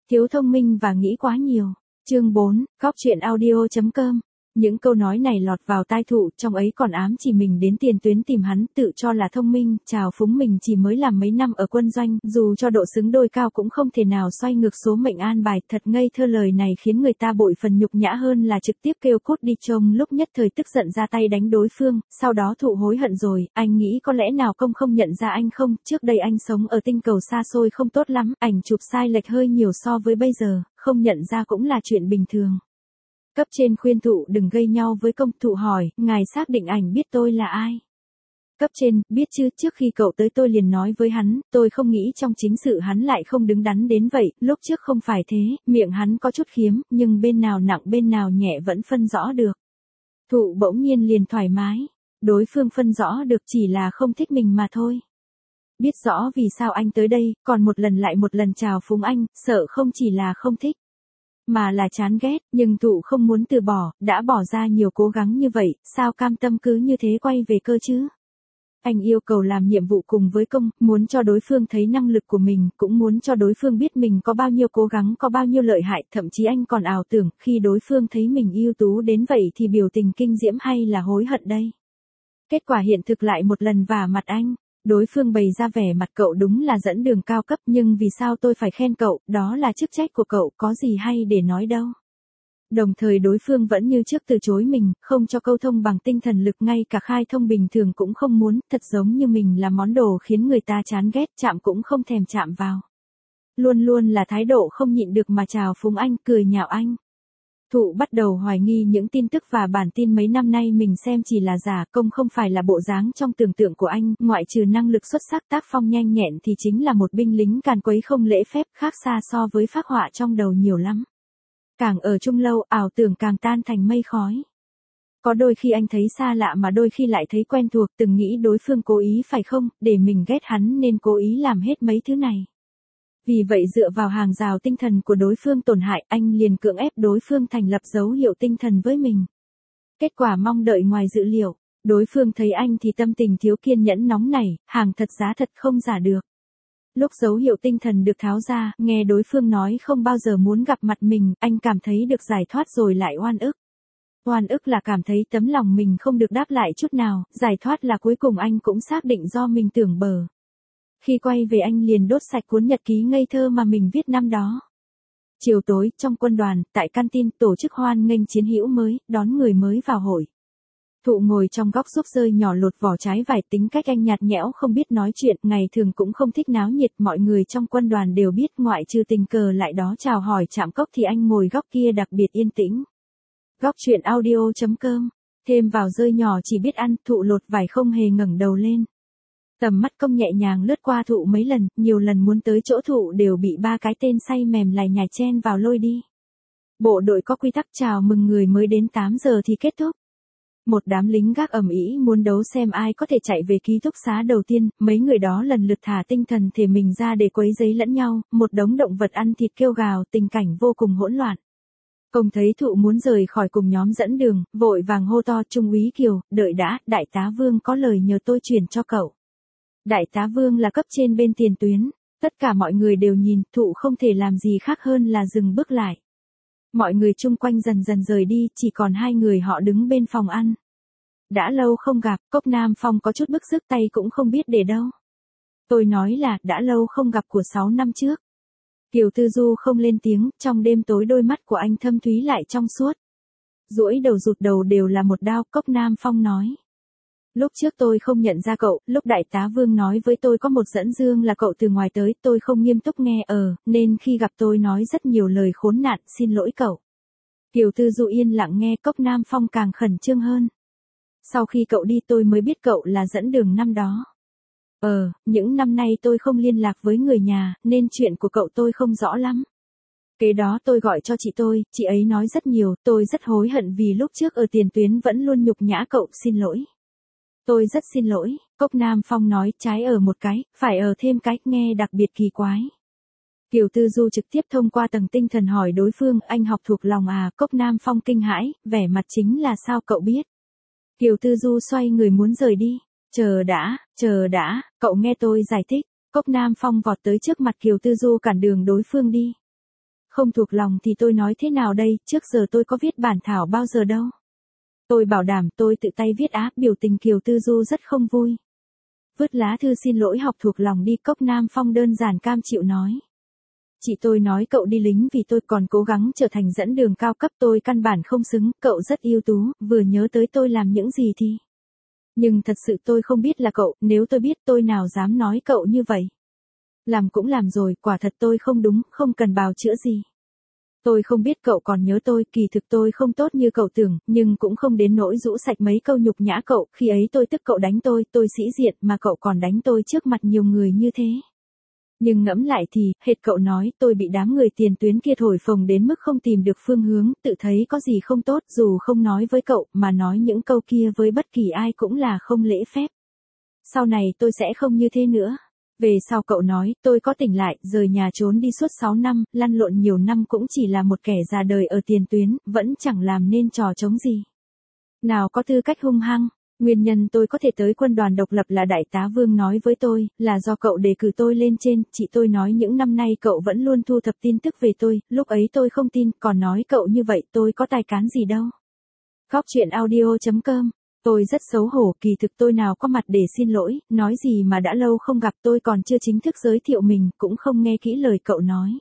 Thiếu thông minh và nghĩ quá nhiều. Chương 4, Góc truyện audio.com. Những câu nói này lọt vào tai Thụ, trong ấy còn ám chỉ mình đến tiền tuyến tìm hắn, tự cho là thông minh, trào phúng mình chỉ mới làm mấy năm ở quân doanh, dù cho độ xứng đôi cao cũng không thể nào xoay ngược số mệnh an bài. Thật ngây thơ, lời này khiến người ta bội phần nhục nhã hơn là trực tiếp kêu cút đi. Trông lúc nhất thời tức giận ra tay đánh đối phương, sau đó Thụ hối hận rồi, anh nghĩ có lẽ nào công không nhận ra anh không, trước đây anh sống ở tinh cầu xa xôi không tốt lắm, ảnh chụp sai lệch hơi nhiều so với bây giờ, không nhận ra cũng là chuyện bình thường. Cấp trên khuyên Thụ đừng gây nhau với công. Thụ hỏi, ngài xác định ảnh biết tôi là ai? Cấp trên, biết chứ, trước khi cậu tới tôi liền nói với hắn, tôi không nghĩ trong chính sự hắn lại không đứng đắn đến vậy, lúc trước không phải thế, miệng hắn có chút khiếm, nhưng bên nào nặng bên nào nhẹ vẫn phân rõ được. Thụ bỗng nhiên liền thoải mái, đối phương phân rõ được chỉ là không thích mình mà thôi. Biết rõ vì sao anh tới đây, còn một lần lại một lần chào phúng anh, sợ không chỉ là không thích, mà là chán ghét, nhưng Thụ không muốn từ bỏ, đã bỏ ra nhiều cố gắng như vậy, sao cam tâm cứ như thế quay về cơ chứ? Anh yêu cầu làm nhiệm vụ cùng với công, muốn cho đối phương thấy năng lực của mình, cũng muốn cho đối phương biết mình có bao nhiêu cố gắng, có bao nhiêu lợi hại, thậm chí anh còn ảo tưởng, khi đối phương thấy mình ưu tú đến vậy thì biểu tình kinh diễm hay là hối hận đây? Kết quả hiện thực lại một lần vả mặt anh. Đối phương bày ra vẻ mặt cậu đúng là dẫn đường cao cấp, nhưng vì sao tôi phải khen cậu, đó là chức trách của cậu, có gì hay để nói đâu. Đồng thời đối phương vẫn như trước từ chối mình, không cho câu thông bằng tinh thần lực, ngay cả khai thông bình thường cũng không muốn, thật giống như mình là món đồ khiến người ta chán ghét, chạm cũng không thèm chạm vào. Luôn luôn là thái độ không nhịn được mà chào phúng anh, cười nhạo anh. Thụ bắt đầu hoài nghi những tin tức và bản tin mấy năm nay mình xem chỉ là giả, công không phải là bộ dáng trong tưởng tượng của anh, ngoại trừ năng lực xuất sắc tác phong nhanh nhẹn thì chính là một binh lính càn quấy không lễ phép, khác xa so với phác họa trong đầu nhiều lắm. Càng ở chung lâu, ảo tưởng càng tan thành mây khói. Có đôi khi anh thấy xa lạ mà đôi khi lại thấy quen thuộc, từng nghĩ đối phương cố ý phải không, để mình ghét hắn nên cố ý làm hết mấy thứ này. Vì vậy dựa vào hàng rào tinh thần của đối phương tổn hại, anh liền cưỡng ép đối phương thành lập dấu hiệu tinh thần với mình. Kết quả mong đợi ngoài dự liệu, đối phương thấy anh thì tâm tình thiếu kiên nhẫn nóng nảy, hàng thật giá thật không giả được. Lúc dấu hiệu tinh thần được tháo ra, nghe đối phương nói không bao giờ muốn gặp mặt mình, anh cảm thấy được giải thoát rồi lại oan ức. Oan ức là cảm thấy tấm lòng mình không được đáp lại chút nào, giải thoát là cuối cùng anh cũng xác định do mình tưởng bờ. Khi quay về anh liền đốt sạch cuốn nhật ký ngây thơ mà mình viết năm đó. Chiều tối, trong quân đoàn, tại canteen, tổ chức hoan nghênh chiến hữu mới, đón người mới vào hội. Thụ ngồi trong góc xốp rơi nhỏ lột vỏ trái vải, tính cách anh nhạt nhẽo không biết nói chuyện, ngày thường cũng không thích náo nhiệt, mọi người trong quân đoàn đều biết, ngoại trừ tình cờ lại đó chào hỏi chạm cốc thì anh ngồi góc kia đặc biệt yên tĩnh. Góc truyện audio.com, thêm vào rơi nhỏ chỉ biết ăn, Thụ lột vải không hề ngẩng đầu lên. Tầm mắt công nhẹ nhàng lướt qua Thụ mấy lần, nhiều lần muốn tới chỗ Thụ đều bị ba cái tên say mềm lải nhải chen vào lôi đi. Bộ đội có quy tắc chào mừng người mới đến 8 giờ thì kết thúc. Một đám lính gác ầm ĩ muốn đấu xem ai có thể chạy về ký túc xá đầu tiên, mấy người đó lần lượt thả tinh thần thể mình ra để quấy rối lẫn nhau, một đống động vật ăn thịt kêu gào, tình cảnh vô cùng hỗn loạn. Công thấy Thụ muốn rời khỏi cùng nhóm dẫn đường, vội vàng hô to, Trung úy Kiều, đợi đã, đại tá Vương có lời nhờ tôi truyền cho cậu. Đại tá Vương là cấp trên bên tiền tuyến, tất cả mọi người đều nhìn, Thụ không thể làm gì khác hơn là dừng bước lại. Mọi người chung quanh dần dần rời đi, chỉ còn hai người họ đứng bên phòng ăn. Đã lâu không gặp, Cốc Nam Phong có chút bức xúc, tay cũng không biết để đâu. Tôi nói là, đã lâu không gặp của 6 năm trước. Kiều Tư Du không lên tiếng, trong đêm tối đôi mắt của anh thâm thúy lại trong suốt. Duỗi đầu rụt đầu đều là một đao, Cốc Nam Phong nói. Lúc trước tôi không nhận ra cậu, lúc đại tá Vương nói với tôi có một dẫn dương là cậu từ ngoài tới, tôi không nghiêm túc nghe nên khi gặp tôi nói rất nhiều lời khốn nạn, xin lỗi cậu. Kiều Tư Du yên lặng nghe, Cốc Nam Phong càng khẩn trương hơn. Sau khi cậu đi tôi mới biết cậu là dẫn đường năm đó. Những năm nay tôi không liên lạc với người nhà, nên chuyện của cậu tôi không rõ lắm. Kế đó tôi gọi cho chị ấy nói rất nhiều, tôi rất hối hận vì lúc trước ở tiền tuyến vẫn luôn nhục nhã cậu, xin lỗi. Tôi rất xin lỗi, Cốc Nam Phong nói, trái ở một cái, phải ở thêm cái, nghe đặc biệt kỳ quái. Kiều Tư Du trực tiếp thông qua tầng tinh thần hỏi đối phương, anh học thuộc lòng à, Cốc Nam Phong kinh hãi, vẻ mặt chính là sao cậu biết. Kiều Tư Du xoay người muốn rời đi, chờ đã, cậu nghe tôi giải thích, Cốc Nam Phong vọt tới trước mặt Kiều Tư Du cản đường đối phương đi. Không thuộc lòng thì tôi nói thế nào đây, trước giờ tôi có viết bản thảo bao giờ đâu. Tôi bảo đảm tôi tự tay viết á, biểu tình Kiều Tư Du rất không vui. Vứt lá thư xin lỗi học thuộc lòng đi, Cốc Nam Phong đơn giản cam chịu nói. Chị tôi nói cậu đi lính vì tôi còn cố gắng trở thành dẫn đường cao cấp, tôi căn bản không xứng, cậu rất ưu tú, vừa nhớ tới tôi làm những gì thì. Nhưng thật sự tôi không biết là cậu, nếu tôi biết tôi nào dám nói cậu như vậy. Làm cũng làm rồi, quả thật tôi không đúng, không cần bào chữa gì. Tôi không biết cậu còn nhớ tôi, kỳ thực tôi không tốt như cậu tưởng, nhưng cũng không đến nỗi rũ sạch mấy câu nhục nhã cậu, khi ấy tôi tức cậu đánh tôi sĩ diện mà cậu còn đánh tôi trước mặt nhiều người như thế. Nhưng ngẫm lại thì, hệt cậu nói, tôi bị đám người tiền tuyến kia thổi phồng đến mức không tìm được phương hướng, tự thấy có gì không tốt, dù không nói với cậu, mà nói những câu kia với bất kỳ ai cũng là không lễ phép. Sau này tôi sẽ không như thế nữa. Về sau cậu nói, tôi có tỉnh lại, rời nhà trốn đi suốt 6 năm, lăn lộn nhiều năm cũng chỉ là một kẻ già đời ở tiền tuyến, vẫn chẳng làm nên trò trống gì. Nào có tư cách hung hăng. Nguyên nhân tôi có thể tới quân đoàn độc lập là đại tá Vương nói với tôi, là do cậu đề cử tôi lên trên, chị tôi nói những năm nay cậu vẫn luôn thu thập tin tức về tôi, lúc ấy tôi không tin, còn nói cậu như vậy tôi có tài cán gì đâu. Góc chuyện audio.com. Tôi rất xấu hổ, kỳ thực tôi nào có mặt để xin lỗi, nói gì mà đã lâu không gặp, tôi còn chưa chính thức giới thiệu mình, cũng không nghe kỹ lời cậu nói.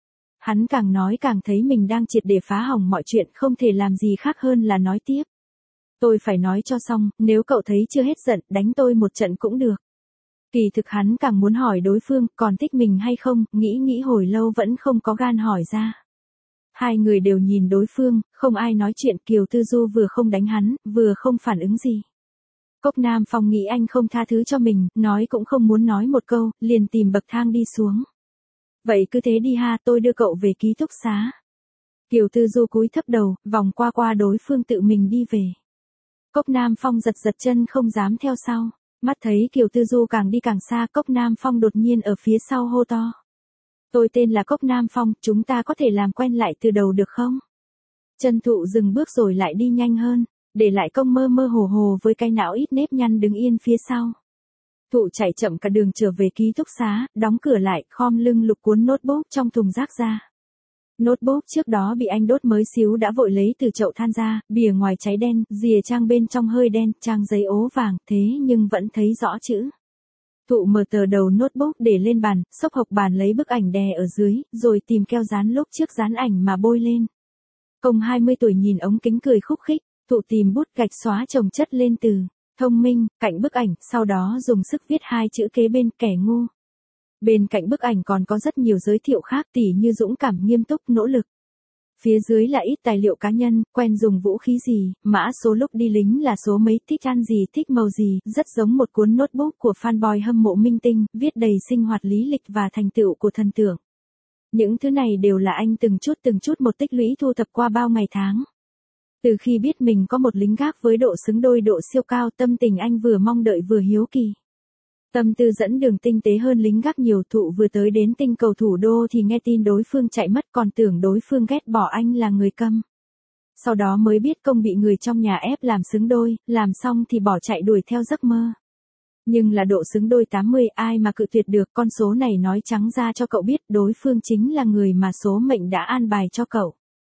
Hắn càng nói càng thấy mình đang triệt để phá hỏng mọi chuyện, không thể làm gì khác hơn là nói tiếp. Tôi phải nói cho xong, nếu cậu thấy chưa hết giận, đánh tôi một trận cũng được. Kỳ thực hắn càng muốn hỏi đối phương, còn thích mình hay không, nghĩ hồi lâu vẫn không có gan hỏi ra. Hai người đều nhìn đối phương, không ai nói chuyện, Kiều Tư Du vừa không đánh hắn, vừa không phản ứng gì. Cốc Nam Phong nghĩ anh không tha thứ cho mình, nói cũng không muốn nói một câu, liền tìm bậc thang đi xuống. Vậy cứ thế đi ha, tôi đưa cậu về ký túc xá. Kiều Tư Du cúi thấp đầu, vòng qua đối phương tự mình đi về. Cốc Nam Phong giật chân không dám theo sau. Mắt thấy Kiều Tư Du càng đi càng xa, Cốc Nam Phong đột nhiên ở phía sau hô to. Tôi tên là Cốc Nam Phong, chúng ta có thể làm quen lại từ đầu được không? Trần Thụ dừng bước rồi lại đi nhanh hơn, để lại Công mơ hồ với cái não ít nếp nhăn đứng yên phía sau. Thụ chạy chậm cả đường trở về ký túc xá, đóng cửa lại, khom lưng lục cuốn notebook trong thùng rác ra. Notebook trước đó bị anh đốt mới xíu đã vội lấy từ chậu than ra, bìa ngoài cháy đen, rìa trang bên trong hơi đen, trang giấy ố vàng, thế nhưng vẫn thấy rõ chữ. Thụ mở tờ đầu notebook để lên bàn, xốc hộc bàn lấy bức ảnh đè ở dưới, rồi tìm keo dán lúc trước dán ảnh mà bôi lên. Công 20 tuổi nhìn ống kính cười khúc khích, Thụ tìm bút gạch xóa chồng chất lên từ thông minh cạnh bức ảnh, sau đó dùng sức viết hai chữ kế bên, kẻ ngu. Bên cạnh bức ảnh còn có rất nhiều giới thiệu khác, tỉ như dũng cảm, nghiêm túc, nỗ lực. Phía dưới là ít tài liệu cá nhân, quen dùng vũ khí gì, mã số lúc đi lính là số mấy, thích ăn gì, thích màu gì, rất giống một cuốn notebook của fanboy hâm mộ minh tinh, viết đầy sinh hoạt lý lịch và thành tựu của thần tượng. Những thứ này đều là anh từng chút một tích lũy thu thập qua bao ngày tháng. Từ khi biết mình có một lính gác với độ xứng đôi, độ siêu cao, tâm tình anh vừa mong đợi vừa hiếu kỳ. Tâm tư dẫn đường tinh tế hơn lính gác nhiều. Thụ vừa tới đến tinh cầu thủ đô thì nghe tin đối phương chạy mất, còn tưởng đối phương ghét bỏ anh là người câm. Sau đó mới biết Công bị người trong nhà ép làm xứng đôi, làm xong thì bỏ chạy đuổi theo giấc mơ. Nhưng là độ xứng đôi 80, ai mà cự tuyệt được, con số này nói trắng ra cho cậu biết, đối phương chính là người mà số mệnh đã an bài cho cậu.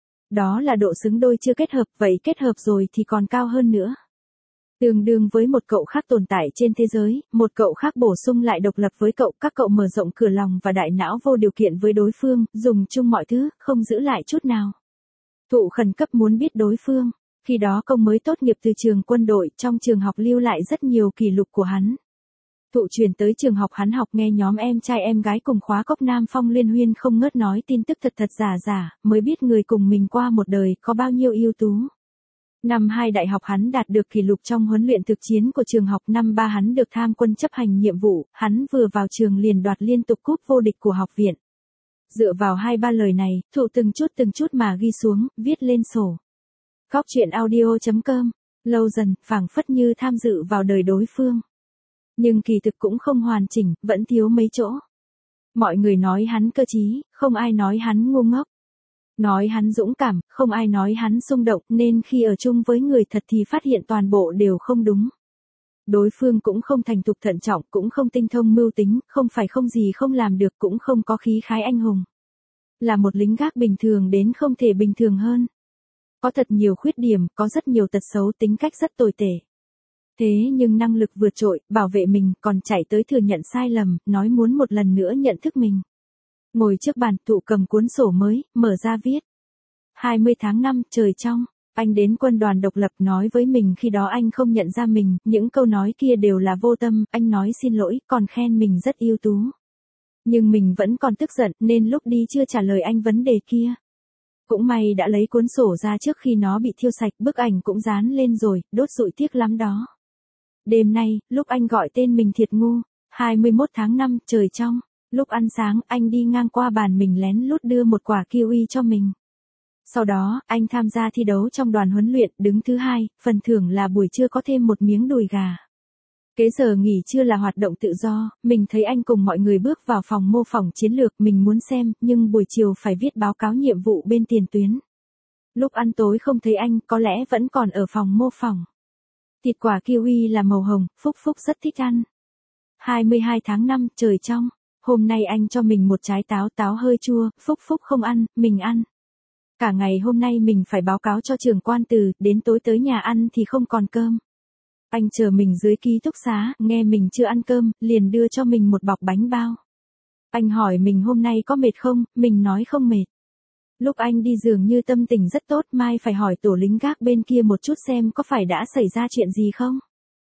Đó là độ xứng đôi chưa kết hợp, vậy kết hợp rồi thì còn cao hơn nữa. Tương đương với một cậu khác tồn tại trên thế giới, một cậu khác bổ sung lại độc lập với cậu, các cậu mở rộng cửa lòng và đại não vô điều kiện với đối phương, dùng chung mọi thứ, không giữ lại chút nào. Thụ khẩn cấp muốn biết đối phương, khi đó Công mới tốt nghiệp từ trường quân đội, trong trường học lưu lại rất nhiều kỷ lục của hắn. Thụ chuyển tới trường học hắn học, nghe nhóm em trai em gái cùng khóa Cốc Nam Phong liên huyên không ngớt nói tin tức thật giả, mới biết người cùng mình qua một đời có bao nhiêu ưu tú. Năm 2 đại học hắn đạt được kỷ lục trong huấn luyện thực chiến của trường học, năm 3 hắn được tham quân chấp hành nhiệm vụ, hắn vừa vào trường liền đoạt liên tục cúp vô địch của học viện. Dựa vào 2-3 lời này, Thụ từng chút mà ghi xuống, viết lên sổ. Góc chuyện audio.com, lâu dần, phảng phất như tham dự vào đời đối phương. Nhưng kỳ thực cũng không hoàn chỉnh, vẫn thiếu mấy chỗ. Mọi người nói hắn cơ trí, không ai nói hắn ngu ngốc. Nói hắn dũng cảm, không ai nói hắn xung động, nên khi ở chung với người thật thì phát hiện toàn bộ đều không đúng. Đối phương cũng không thành thục thận trọng, cũng không tinh thông mưu tính, không phải không gì không làm được, cũng không có khí khái anh hùng. là một lính gác bình thường đến không thể bình thường hơn. Có thật nhiều khuyết điểm, có rất nhiều tật xấu, tính cách rất tồi tệ. Thế nhưng năng lực vượt trội, bảo vệ mình, còn chạy tới thừa nhận sai lầm, nói muốn một lần nữa nhận thức mình. Ngồi trước bàn, Thụ cầm cuốn sổ mới, mở ra viết. 20 tháng 5, trời trong. Anh đến quân đoàn độc lập nói với mình khi đó anh không nhận ra mình, những câu nói kia đều là vô tâm, anh nói xin lỗi, còn khen mình rất ưu tú. Nhưng mình vẫn còn tức giận nên lúc đi chưa trả lời anh vấn đề kia. Cũng may đã lấy cuốn sổ ra trước khi nó bị thiêu sạch, bức ảnh cũng dán lên rồi, đốt rụi tiếc lắm đó. Đêm nay, lúc anh gọi tên mình thiệt ngu, 21 tháng 5, trời trong, lúc ăn sáng, anh đi ngang qua bàn mình lén lút đưa một quả kiwi cho mình. Sau đó, anh tham gia thi đấu trong đoàn huấn luyện, đứng thứ 2, phần thưởng là buổi trưa có thêm một miếng đùi gà. Kế giờ nghỉ trưa là hoạt động tự do, mình thấy anh cùng mọi người bước vào phòng mô phỏng chiến lược, mình muốn xem, nhưng buổi chiều phải viết báo cáo nhiệm vụ bên tiền tuyến. Lúc ăn tối không thấy anh, có lẽ vẫn còn ở phòng mô phỏng. Thịt quả kiwi là màu hồng, Phúc Phúc rất thích ăn. 22 tháng 5, trời trong. Hôm nay anh cho mình một trái táo, táo hơi chua, Phúc Phúc không ăn, mình ăn. Cả ngày hôm nay mình phải báo cáo cho trưởng quan từ, đến tối tới nhà ăn thì không còn cơm. Anh chờ mình dưới ký túc xá, nghe mình chưa ăn cơm, liền đưa cho mình một bọc bánh bao. Anh hỏi mình hôm nay có mệt không, mình nói không mệt. Lúc anh đi dường như tâm tình rất tốt, mai phải hỏi tổ lính gác bên kia một chút xem có phải đã xảy ra chuyện gì không.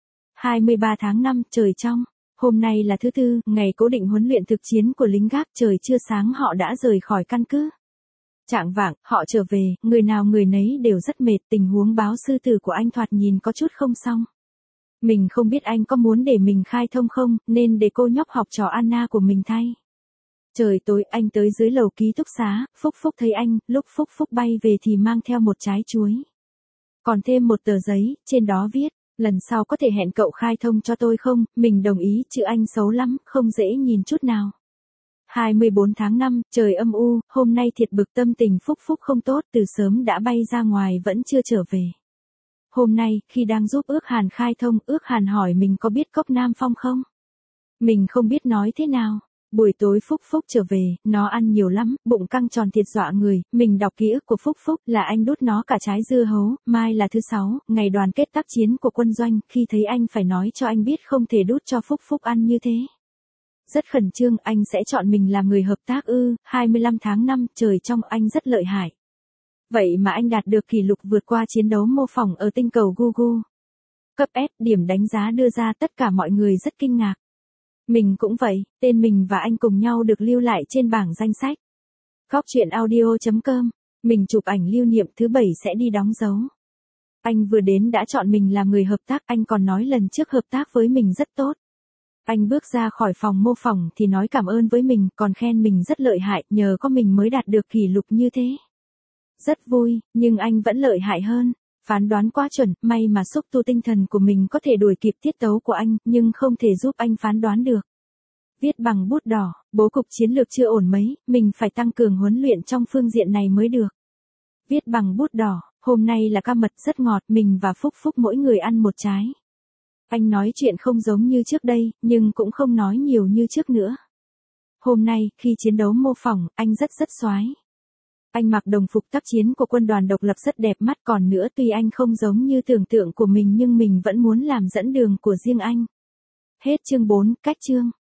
23 tháng 5, trời trong. Hôm nay là thứ Tư, ngày cố định huấn luyện thực chiến của lính gác, trời chưa sáng họ đã rời khỏi căn cứ. Chạng vạng, họ trở về, người nào người nấy đều rất mệt, tình huống báo sư tử của anh thoạt nhìn có chút không xong. Mình không biết anh có muốn để mình khai thông không, nên để cô nhóc học trò Anna của mình thay. Trời tối, anh tới dưới lầu ký túc xá, Phúc Phúc thấy anh, lúc Phúc Phúc bay về thì mang theo một trái chuối. Còn thêm một tờ giấy, trên đó viết, lần sau có thể hẹn cậu khai thông cho tôi không, mình đồng ý, chữ anh xấu lắm, không dễ nhìn chút nào. 24 tháng 5, trời âm u, hôm nay thiệt bực, tâm tình Phúc Phúc không tốt, từ sớm đã bay ra ngoài vẫn chưa trở về. Hôm nay, khi đang giúp Ước Hàn khai thông, Ước Hàn hỏi mình có biết cốc Nam Phong không? Mình không biết nói thế nào. Buổi tối Phúc Phúc trở về, nó ăn nhiều lắm, bụng căng tròn thiệt dọa người, mình đọc ký ức của Phúc Phúc là anh đút nó cả trái dưa hấu, mai là thứ 6, ngày đoàn kết tác chiến của quân doanh, khi thấy anh phải nói cho anh biết không thể đút cho Phúc Phúc ăn như thế. Rất khẩn trương, anh sẽ chọn mình làm người hợp tác ư, 25 tháng 5, trời trong, anh rất lợi hại. Vậy mà anh đạt được kỷ lục vượt qua chiến đấu mô phỏng ở tinh cầu Gugu. Cấp S, điểm đánh giá đưa ra, tất cả mọi người rất kinh ngạc. Mình cũng vậy, tên mình và anh cùng nhau được lưu lại trên bảng danh sách. Góc truyện audio.com, mình chụp ảnh lưu niệm, thứ 7 sẽ đi đóng dấu. Anh vừa đến đã chọn mình làm người hợp tác, anh còn nói lần trước hợp tác với mình rất tốt. Anh bước ra khỏi phòng mô phỏng thì nói cảm ơn với mình, còn khen mình rất lợi hại, nhờ có mình mới đạt được kỷ lục như thế. Rất vui, nhưng anh vẫn lợi hại hơn. Phán đoán quá chuẩn, may mà xúc tu tinh thần của mình có thể đuổi kịp tiết tấu của anh, nhưng không thể giúp anh phán đoán được. Viết bằng bút đỏ, bố cục chiến lược chưa ổn mấy, mình phải tăng cường huấn luyện trong phương diện này mới được. Viết bằng bút đỏ, hôm nay là ca mật rất ngọt, mình và Phúc Phúc mỗi người ăn một trái. Anh nói chuyện không giống như trước đây, nhưng cũng không nói nhiều như trước nữa. Hôm nay, khi chiến đấu mô phỏng, anh rất soái. Anh mặc đồng phục tác chiến của quân đoàn độc lập rất đẹp mắt, còn nữa tuy anh không giống như tưởng tượng của mình nhưng mình vẫn muốn làm dẫn đường của riêng anh. Hết chương 4, cách chương.